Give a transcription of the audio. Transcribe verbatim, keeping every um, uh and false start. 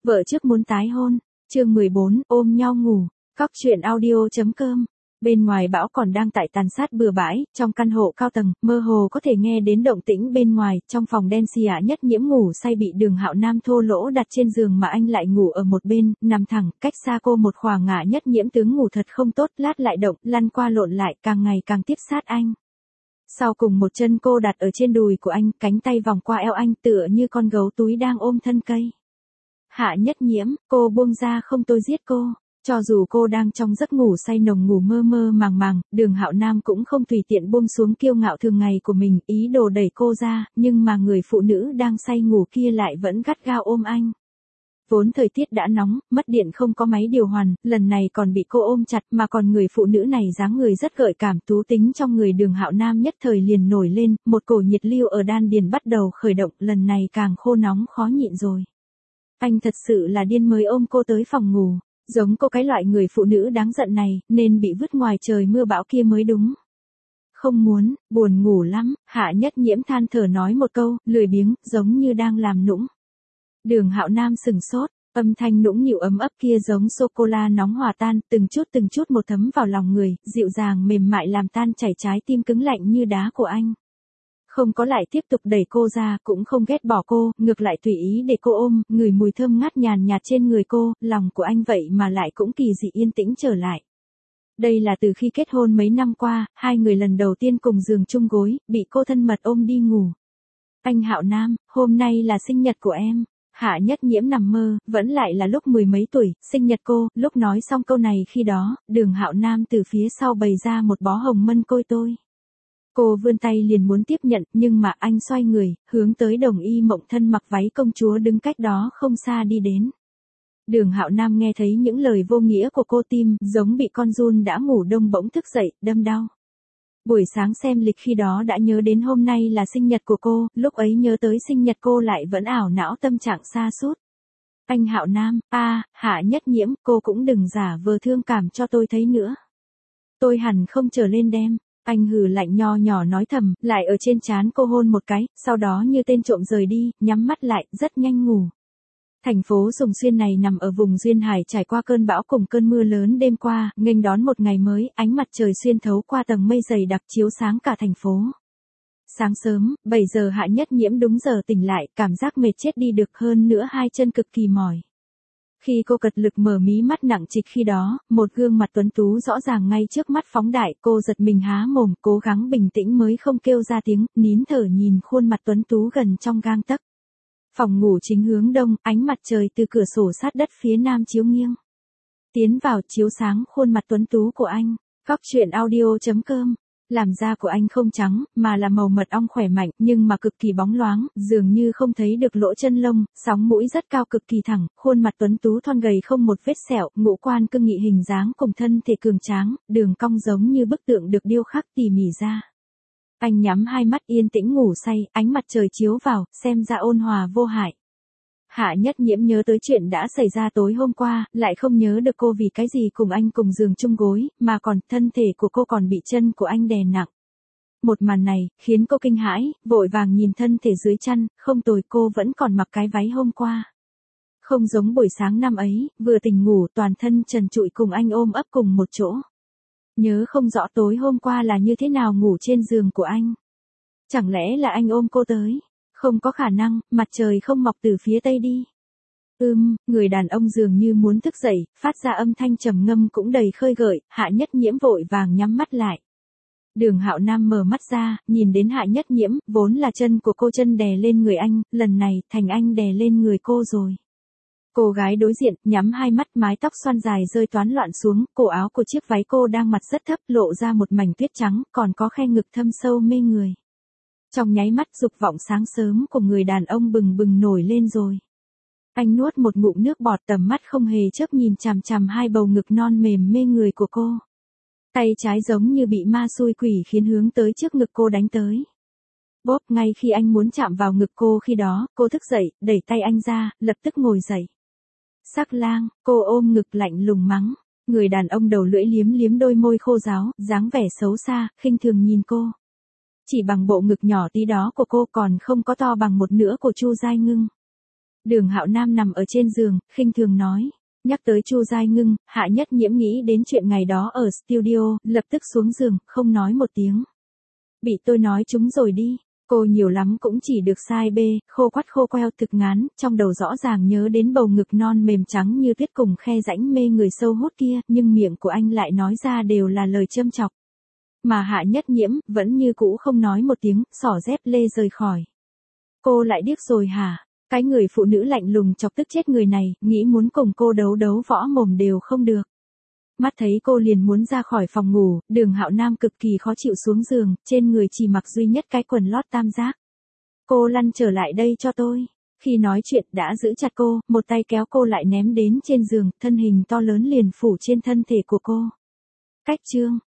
Vợ trước muốn tái hôn, chương mười bốn, ôm nhau ngủ, Cóc truyện audio.com. Bên ngoài bão còn đang tại tàn sát bừa bãi, trong căn hộ cao tầng, mơ hồ có thể nghe đến động tĩnh bên ngoài, trong phòng đen xì ả Nhất Nhiễm ngủ say bị Đường Hạo Nam thô lỗ đặt trên giường mà anh lại ngủ ở một bên, nằm thẳng, cách xa cô một khoảng ngả. Nhất Nhiễm tướng ngủ thật không tốt, lát lại động, lăn qua lộn lại, càng ngày càng tiếp sát anh. Sau cùng một chân cô đặt ở trên đùi của anh, cánh tay vòng qua eo anh tựa như con gấu túi đang ôm thân cây. Hạ Nhất Nhiễm, cô buông ra không tôi giết cô. Cho dù cô đang trong giấc ngủ say nồng ngủ mơ mơ màng màng, Đường Hạo Nam cũng không tùy tiện buông xuống kiêu ngạo thường ngày của mình, ý đồ đẩy cô ra, nhưng mà người phụ nữ đang say ngủ kia lại vẫn gắt gao ôm anh. Vốn thời tiết đã nóng, mất điện không có máy điều hòa, lần này còn bị cô ôm chặt, mà còn người phụ nữ này dáng người rất gợi cảm, tú tính trong người Đường Hạo Nam nhất thời liền nổi lên, một cổ nhiệt lưu ở đan điền bắt đầu khởi động, lần này càng khô nóng khó nhịn rồi. Anh thật sự là điên mới ôm cô tới phòng ngủ. Giống cô cái loại người phụ nữ đáng giận này, nên bị vứt ngoài trời mưa bão kia mới đúng. Không muốn, buồn ngủ lắm, Hạ Nhất Nhiễm than thở nói một câu, lười biếng, giống như đang làm nũng. Đường Hạo Nam sừng sốt, âm thanh nũng nịu ấm ấp kia giống sô-cô-la nóng hòa tan, từng chút từng chút một thấm vào lòng người, dịu dàng mềm mại làm tan chảy trái tim cứng lạnh như đá của anh. Không có lại tiếp tục đẩy cô ra, cũng không ghét bỏ cô, ngược lại tùy ý để cô ôm, ngửi mùi thơm ngát nhàn nhạt trên người cô, lòng của anh vậy mà lại cũng kỳ dị yên tĩnh trở lại. Đây là từ khi kết hôn mấy năm qua, hai người lần đầu tiên cùng giường chung gối, bị cô thân mật ôm đi ngủ. Anh Hạo Nam, hôm nay là sinh nhật của em. Hạ Nhất Nhiễm nằm mơ, vẫn lại là lúc mười mấy tuổi, sinh nhật cô, lúc nói xong câu này khi đó, Đường Hạo Nam từ phía sau bày ra một bó hồng mân côi tôi. Cô vươn tay liền muốn tiếp nhận, nhưng mà anh xoay người, hướng tới Đồng Y Mộng thân mặc váy công chúa đứng cách đó không xa đi đến. Đường Hạo Nam nghe thấy những lời vô nghĩa của cô, tim giống bị con giun đã ngủ đông bỗng thức dậy, đâm đau. Buổi sáng xem lịch khi đó đã nhớ đến hôm nay là sinh nhật của cô, lúc ấy nhớ tới sinh nhật cô lại vẫn ảo não tâm trạng sa sút. Anh Hạo Nam, a, à, Hạ Nhất Nhiễm, cô cũng đừng giả vờ thương cảm cho tôi thấy nữa. Tôi hẳn không trở lên đem. Anh hừ lạnh nho nhỏ nói thầm, lại ở trên trán cô hôn một cái, sau đó như tên trộm rời đi, nhắm mắt lại, rất nhanh ngủ. Thành phố Sùng Xuyên này nằm ở vùng duyên hải trải qua cơn bão cùng cơn mưa lớn đêm qua, nghênh đón một ngày mới, ánh mặt trời xuyên thấu qua tầng mây dày đặc chiếu sáng cả thành phố. Sáng sớm, bảy giờ Hạ Nhất Nhiễm đúng giờ tỉnh lại, cảm giác mệt chết đi được, hơn nữa hai chân cực kỳ mỏi. Khi cô cật lực mở mí mắt nặng trịch khi đó, một gương mặt tuấn tú rõ ràng ngay trước mắt phóng đại, cô giật mình há mồm, cố gắng bình tĩnh mới không kêu ra tiếng, nín thở nhìn khuôn mặt tuấn tú gần trong gang tấc. Phòng ngủ chính hướng đông, ánh mặt trời từ cửa sổ sát đất phía nam chiếu nghiêng. Tiến vào chiếu sáng khuôn mặt tuấn tú của anh. Cóc truyện audio.com. Làm da của anh không trắng, mà là màu mật ong khỏe mạnh, nhưng mà cực kỳ bóng loáng, dường như không thấy được lỗ chân lông, sóng mũi rất cao cực kỳ thẳng, khuôn mặt tuấn tú thon gầy không một vết sẹo, ngũ quan cương nghị hình dáng cùng thân thể cường tráng, đường cong giống như bức tượng được điêu khắc tỉ mỉ ra. Anh nhắm hai mắt yên tĩnh ngủ say, ánh mặt trời chiếu vào, xem ra ôn hòa vô hại. Hạ Nhất Nhiễm nhớ tới chuyện đã xảy ra tối hôm qua, lại không nhớ được cô vì cái gì cùng anh cùng giường chung gối, mà còn thân thể của cô còn bị chân của anh đè nặng. Một màn này, khiến cô kinh hãi, vội vàng nhìn thân thể dưới chăn, không tồi, cô vẫn còn mặc cái váy hôm qua. Không giống buổi sáng năm ấy, vừa tỉnh ngủ toàn thân trần trụi cùng anh ôm ấp cùng một chỗ. Nhớ không rõ tối hôm qua là như thế nào ngủ trên giường của anh. Chẳng lẽ là anh ôm cô tới? Không có khả năng, mặt trời không mọc từ phía tây đi. Ưm, người đàn ông dường như muốn thức dậy, phát ra âm thanh trầm ngâm cũng đầy khơi gợi, Hạ Nhất Nhiễm vội vàng nhắm mắt lại. Đường Hạo Nam mở mắt ra, nhìn đến Hạ Nhất Nhiễm, vốn là chân của cô chân đè lên người anh, lần này, thành anh đè lên người cô rồi. Cô gái đối diện, nhắm hai mắt, mái tóc xoăn dài rơi toán loạn xuống, cổ áo của chiếc váy cô đang mặt rất thấp, lộ ra một mảnh tuyết trắng, còn có khe ngực thâm sâu mê người. Trong nháy mắt dục vọng sáng sớm của người đàn ông bừng bừng nổi lên rồi. Anh nuốt một ngụm nước bọt, tầm mắt không hề chớp nhìn chằm chằm hai bầu ngực non mềm mê người của cô. Tay trái giống như bị ma xui quỷ khiến hướng tới trước ngực cô đánh tới. Bốp, ngay khi anh muốn chạm vào ngực cô khi đó, cô thức dậy, đẩy tay anh ra, lập tức ngồi dậy. Sắc lang, cô ôm ngực lạnh lùng mắng. Người đàn ông đầu lưỡi liếm liếm đôi môi khô ráo, dáng vẻ xấu xa, khinh thường nhìn cô. Chỉ bằng bộ ngực nhỏ tí đó của cô còn không có to bằng một nửa của Chu Giai Ngưng. Đường Hạo Nam nằm ở trên giường, khinh thường nói. Nhắc tới Chu Giai Ngưng, Hạ Nhất Nhiễm nghĩ đến chuyện ngày đó ở studio, lập tức xuống giường, không nói một tiếng. Bị tôi nói chúng rồi đi. Cô nhiều lắm cũng chỉ được sai bê, khô quắt khô queo thực ngán, trong đầu rõ ràng nhớ đến bầu ngực non mềm trắng như tuyết cùng khe rãnh mê người sâu hút kia, nhưng miệng của anh lại nói ra đều là lời châm chọc. Mà Hạ Nhất Nhiễm, vẫn như cũ không nói một tiếng, xỏ dép lê rời khỏi. Cô lại điếc rồi hả? Cái người phụ nữ lạnh lùng chọc tức chết người này, nghĩ muốn cùng cô đấu đấu võ mồm đều không được. Mắt thấy cô liền muốn ra khỏi phòng ngủ, Đường Hạo Nam cực kỳ khó chịu xuống giường, trên người chỉ mặc duy nhất cái quần lót tam giác. Cô lăn trở lại đây cho tôi. Khi nói chuyện đã giữ chặt cô, một tay kéo cô lại ném đến trên giường, thân hình to lớn liền phủ trên thân thể của cô. Cách chương